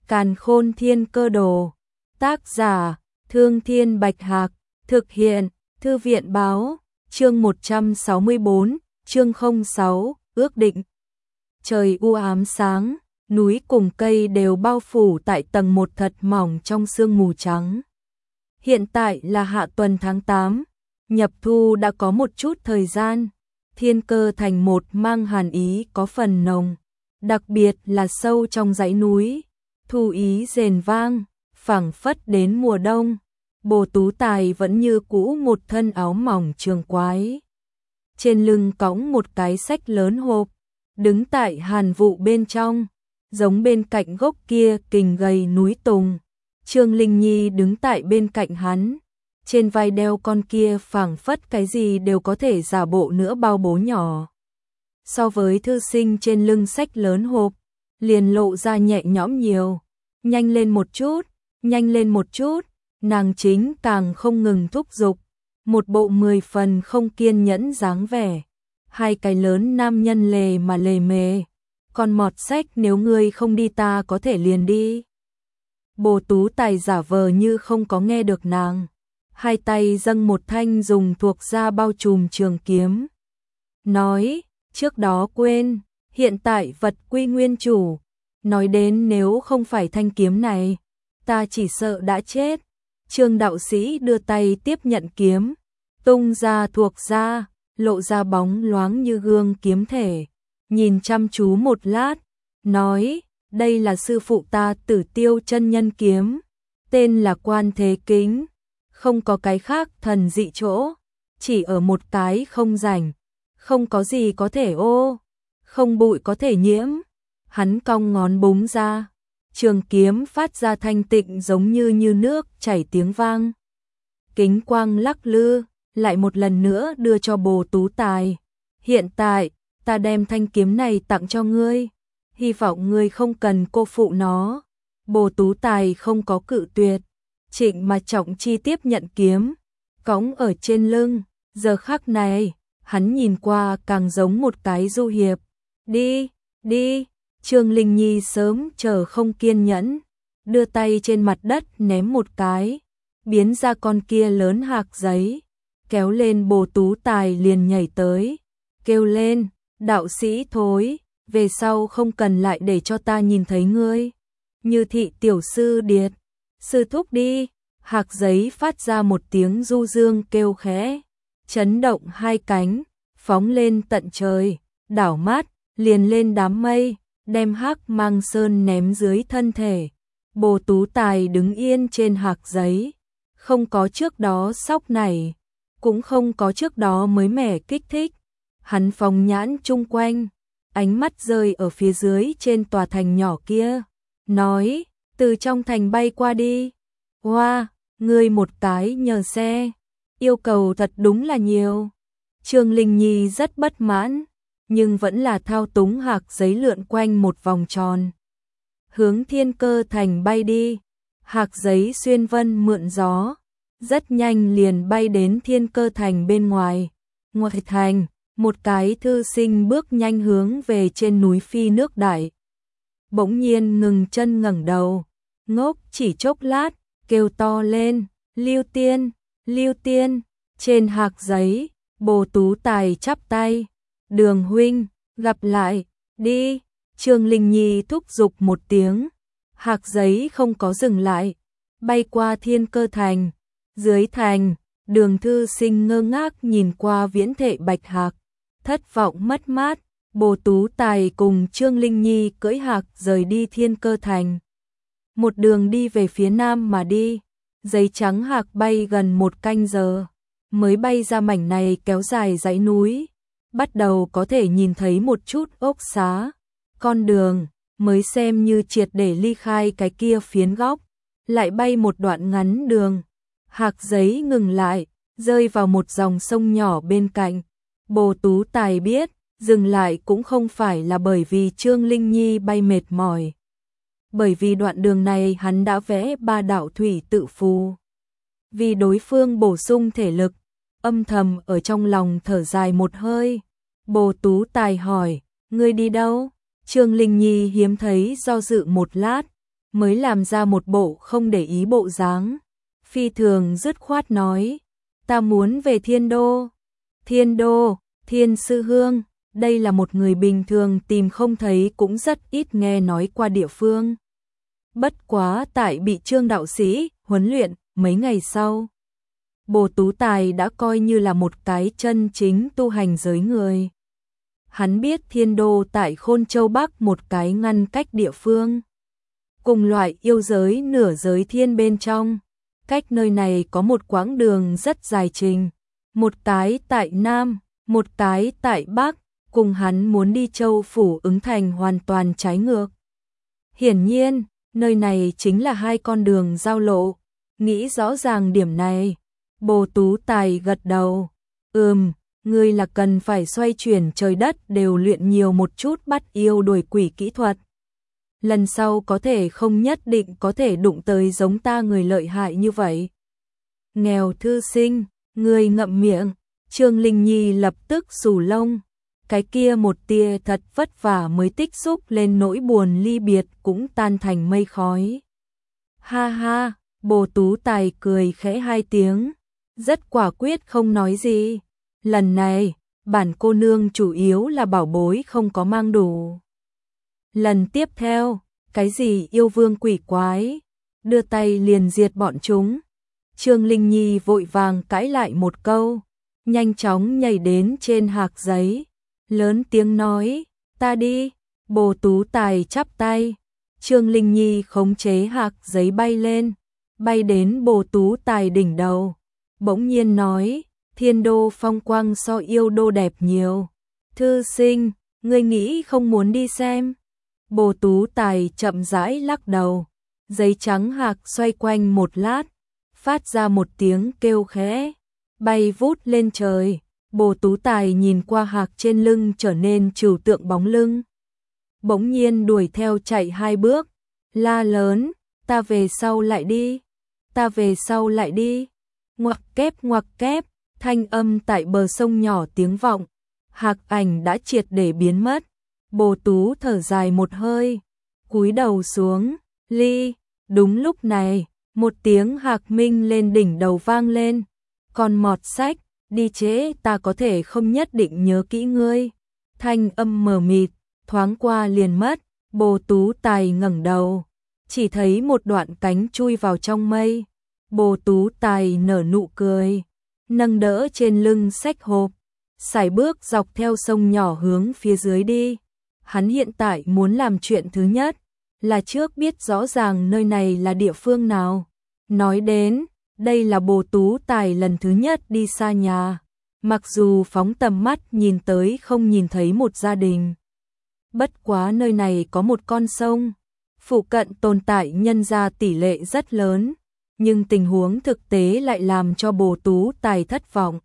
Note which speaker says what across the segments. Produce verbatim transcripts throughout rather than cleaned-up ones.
Speaker 1: Càn Khôn Thiên Cơ Đồ. Tác giả: Thương Thiên Bạch Hạc. Thực hiện: Thư viện Báo. Chương một trăm sáu mươi bốn, chương không sáu, ước định. Trời u ám sáng, núi cùng cây đều bao phủ tại tầng một thật mỏng trong sương mù trắng. Hiện tại là hạ tuần tháng tám, nhập thu đã có một chút thời gian. Thiên Cơ Thành một mang hàn ý có phần nồng, đặc biệt là sâu trong dãy núi. Thu ý rền vang, phảng phất đến mùa đông. Bồ Tú Tài vẫn như cũ một thân áo mỏng trường quái. Trên lưng cõng một cái xách lớn hộp, đứng tại hàn vụ bên trong, giống bên cạnh gốc kia kình gầy núi tùng. Trương Linh Nhi đứng tại bên cạnh hắn, trên vai đeo con kia phảng phất cái gì đều có thể giả bộ nữa bao bố nhỏ. So với thư sinh trên lưng xách lớn hộp, liền lộ ra nhẹ nhõm nhiều. Nhanh lên một chút, nhanh lên một chút, nàng chính càng không ngừng thúc giục, một bộ mười phần không kiên nhẫn dáng vẻ. Hai cái lớn nam nhân lề mà lề mề, còn mọt sách nếu ngươi không đi ta có thể liền đi. Bồ Tú Tài giả vờ như không có nghe được nàng, hai tay dâng một thanh dùng thuộc da bao trùm trường kiếm. Nói, trước đó quên, hiện tại vật quy nguyên chủ. Nói đến nếu không phải thanh kiếm này, ta chỉ sợ đã chết. Trương đạo sĩ đưa tay tiếp nhận kiếm, tung ra thuộc da, lộ ra bóng loáng như gương kiếm thể. Nhìn chăm chú một lát, nói, đây là sư phụ ta Tử Tiêu chân nhân kiếm, tên là Quan Thế Kính, không có cái khác thần dị chỗ, chỉ ở một cái không rảnh, không có gì có thể ô, không bụi có thể nhiễm. Hắn cong ngón búng ra, trường kiếm phát ra thanh tịnh giống như như nước chảy tiếng vang. Kính quang lắc lư, lại một lần nữa đưa cho Bồ Tú Tài. Hiện tại, ta đem thanh kiếm này tặng cho ngươi, hy vọng ngươi không cần cô phụ nó. Bồ Tú Tài không có cự tuyệt, trịnh mà trọng chi tiếp nhận kiếm, cõng ở trên lưng. Giờ khắc này, hắn nhìn qua càng giống một cái du hiệp. Đi, đi. Trương Linh Nhi sớm chờ không kiên nhẫn, đưa tay trên mặt đất ném một cái, biến ra con kia lớn hạc giấy, kéo lên Bồ Tú Tài liền nhảy tới, kêu lên, đạo sĩ thối, về sau không cần lại để cho ta nhìn thấy ngươi. Như thị tiểu sư điệt, sư thúc đi. Hạc giấy phát ra một tiếng du dương kêu khẽ, chấn động hai cánh, phóng lên tận trời, đảo mắt, liền lên đám mây, đem hắc mang sơn ném dưới thân thể. Bồ Tú Tài đứng yên trên hạc giấy, không có trước đó sóc nảy, cũng không có trước đó mới mẻ kích thích. Hắn phóng nhãn chung quanh, ánh mắt rơi ở phía dưới trên tòa thành nhỏ kia, nói, từ trong thành bay qua đi. Hoa, ngươi một cái nhờ xe, yêu cầu thật đúng là nhiều. Trương Linh Nhi rất bất mãn, nhưng vẫn là thao túng hạc giấy lượn quanh một vòng tròn, hướng Thiên Cơ Thành bay đi. Hạc giấy xuyên vân mượn gió, rất nhanh liền bay đến Thiên Cơ Thành bên ngoài. Ngoài thành, một cái thư sinh bước nhanh hướng về trên núi phi nước đại. Bỗng nhiên ngừng chân ngẩng đầu, ngốc chỉ chốc lát, kêu to lên, Lưu Tiên, Lưu Tiên. Trên hạc giấy, Bồ Tú Tài chắp tay, Đường huynh, gặp lại, đi. Trương Linh Nhi thúc giục một tiếng, hạc giấy không có dừng lại, bay qua Thiên Cơ Thành. Dưới thành, Đường thư sinh ngơ ngác nhìn qua viễn thệ bạch hạc, thất vọng mất mát. Bồ Tú Tài cùng Trương Linh Nhi cưỡi hạc rời đi Thiên Cơ Thành, một đường đi về phía nam mà đi. Giấy trắng hạc bay gần một canh giờ, mới bay ra mảnh này kéo dài dãy núi, bắt đầu có thể nhìn thấy một chút ốc xá. Con đường mới xem như triệt để ly khai cái kia phiến góc, lại bay một đoạn ngắn đường. Hạc giấy ngừng lại, rơi vào một dòng sông nhỏ bên cạnh. Bồ Tú Tài biết, dừng lại cũng không phải là bởi vì Trương Linh Nhi bay mệt mỏi, bởi vì đoạn đường này hắn đã vẽ ba đạo thủy tự phù. Vì đối phương bổ sung thể lực, âm thầm ở trong lòng thở dài một hơi. Bồ Tú Tài hỏi, ngươi đi đâu? Trương Linh Nhi hiếm thấy do dự một lát, mới làm ra một bộ không để ý bộ dáng. Phi thường dứt khoát nói, ta muốn về Thiên Đô. Thiên Đô, Thiên Sư Hương, đây là một người bình thường tìm không thấy cũng rất ít nghe nói qua địa phương. Bất quá tại bị Trương đạo sĩ huấn luyện mấy ngày sau, Bồ Tú Tài đã coi như là một cái chân chính tu hành giới người. Hắn biết Thiên Đô tại Khôn Châu Bắc một cái ngăn cách địa phương, cùng loại yêu giới nửa giới thiên bên trong. Cách nơi này có một quãng đường rất dài trình, một cái tại Nam, một cái tại Bắc, cùng hắn muốn đi Châu Phủ Ứng Thành hoàn toàn trái ngược. Hiển nhiên, nơi này chính là hai con đường giao lộ. Nghĩ rõ ràng điểm này, Bồ Tú Tài gật đầu. Ừm, ngươi là cần phải xoay chuyển trời đất đều luyện nhiều một chút bắt yêu đuổi quỷ kỹ thuật. Lần sau có thể không nhất định có thể đụng tới giống ta người lợi hại như vậy. Nghèo thư sinh, ngươi ngậm miệng. Trương Linh Nhi lập tức xù lông. Cái kia một tia thật vất vả mới tích xúc lên nỗi buồn ly biệt cũng tan thành mây khói. Ha ha, Bồ Tú Tài cười khẽ hai tiếng, rất quả quyết không nói gì. Lần này, bản cô nương chủ yếu là bảo bối không có mang đủ. Lần tiếp theo, cái gì yêu vương quỷ quái, đưa tay liền diệt bọn chúng. Trương Linh Nhi vội vàng cãi lại một câu, nhanh chóng nhảy đến trên hạc giấy, lớn tiếng nói, ta đi. Bồ Tú Tài chắp tay, Trương Linh Nhi khống chế hạc giấy bay lên, bay đến Bồ Tú Tài đỉnh đầu, bỗng nhiên nói, Thiên Đô phong quang so yêu đô đẹp nhiều. Thư sinh, ngươi nghĩ không muốn đi xem? Bồ Tú Tài chậm rãi lắc đầu, giấy trắng hạc xoay quanh một lát, phát ra một tiếng kêu khẽ, bay vút lên trời. Bồ Tú Tài nhìn qua hạc trên lưng trở nên trừu tượng bóng lưng, bỗng nhiên đuổi theo chạy hai bước, la lớn, ta về sau lại đi, ta về sau lại đi. Ngoặc kép ngoặc kép, thanh âm tại bờ sông nhỏ tiếng vọng, hạc ảnh đã triệt để biến mất. Bồ Tú thở dài một hơi, cúi đầu xuống, ly. Đúng lúc này, một tiếng hạc minh lên đỉnh đầu vang lên, con mọt sách, đi chế ta có thể không nhất định nhớ kỹ ngươi. Thanh âm mờ mịt, thoáng qua liền mất. Bồ Tú Tài ngẩng đầu, chỉ thấy một đoạn cánh chui vào trong mây. Bồ Tú Tài nở nụ cười, nâng đỡ trên lưng xách hộp, sải bước dọc theo sông nhỏ hướng phía dưới đi. Hắn hiện tại muốn làm chuyện thứ nhất là trước biết rõ ràng nơi này là địa phương nào. Nói đến, đây là Bồ Tú Tài lần thứ nhất đi xa nhà, mặc dù phóng tầm mắt nhìn tới không nhìn thấy một gia đình. Bất quá nơi này có một con sông, phụ cận tồn tại nhân gia tỷ lệ rất lớn, nhưng tình huống thực tế lại làm cho Bồ Tú Tài thất vọng.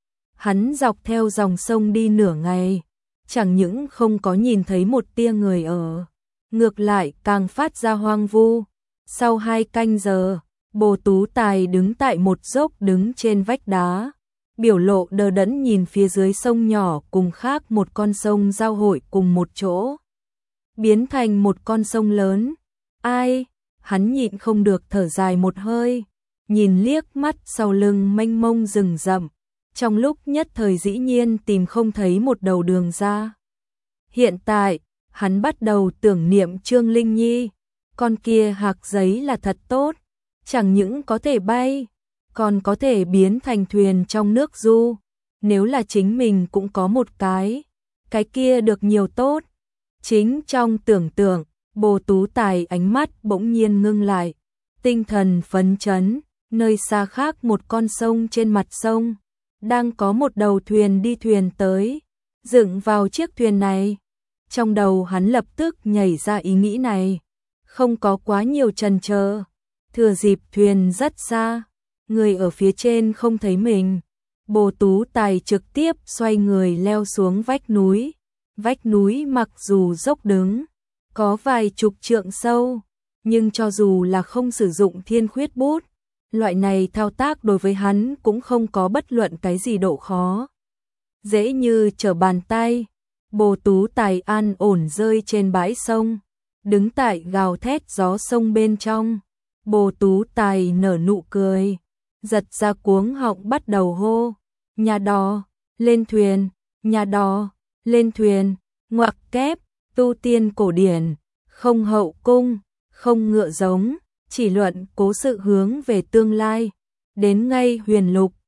Speaker 1: Hắn dọc theo dòng sông đi nửa ngày, chẳng những không có nhìn thấy một tia người ở, ngược lại càng phát ra hoang vu. Sau hai canh giờ, Bồ Tú Tài đứng tại một dốc đứng trên vách đá, biểu lộ đờ đẫn nhìn phía dưới sông nhỏ cùng khác một con sông giao hội cùng một chỗ, biến thành một con sông lớn. Ai? Hắn nhịn không được thở dài một hơi, nhìn liếc mắt sau lưng mênh mông rừng rậm, trong lúc nhất thời dĩ nhiên tìm không thấy một đầu đường ra. Hiện tại, hắn bắt đầu tưởng niệm Trương Linh Nhi, con kia hạc giấy là thật tốt, chẳng những có thể bay, còn có thể biến thành thuyền trong nước du. Nếu là chính mình cũng có một cái, cái kia được nhiều tốt. Chính trong tưởng tượng, Bồ Tú Tài ánh mắt bỗng nhiên ngưng lại, tinh thần phấn chấn, nơi xa khác một con sông trên mặt sông, đang có một đầu thuyền đi thuyền tới, dựng vào chiếc thuyền này. Trong đầu hắn lập tức nhảy ra ý nghĩ này, không có quá nhiều chần chờ, thừa dịp thuyền rất xa, người ở phía trên không thấy mình, Bồ Tú Tài trực tiếp xoay người leo xuống vách núi. Vách núi mặc dù dốc đứng, có vài chục trượng sâu, nhưng cho dù là không sử dụng thiên khuyết bút, loại này thao tác đối với hắn cũng không có bất luận cái gì độ khó. Dễ như trở bàn tay, Bồ Tú Tài an ổn rơi trên bãi sông, đứng tại gào thét gió sông bên trong. Bồ Tú Tài nở nụ cười, giật ra cuống họng bắt đầu hô, nhà đò, lên thuyền, nhà đò, lên thuyền, ngoặc kép, tu tiên cổ điển, không hậu cung, không ngựa giống, chỉ luận cố sự hướng về tương lai, đến ngay huyền lục,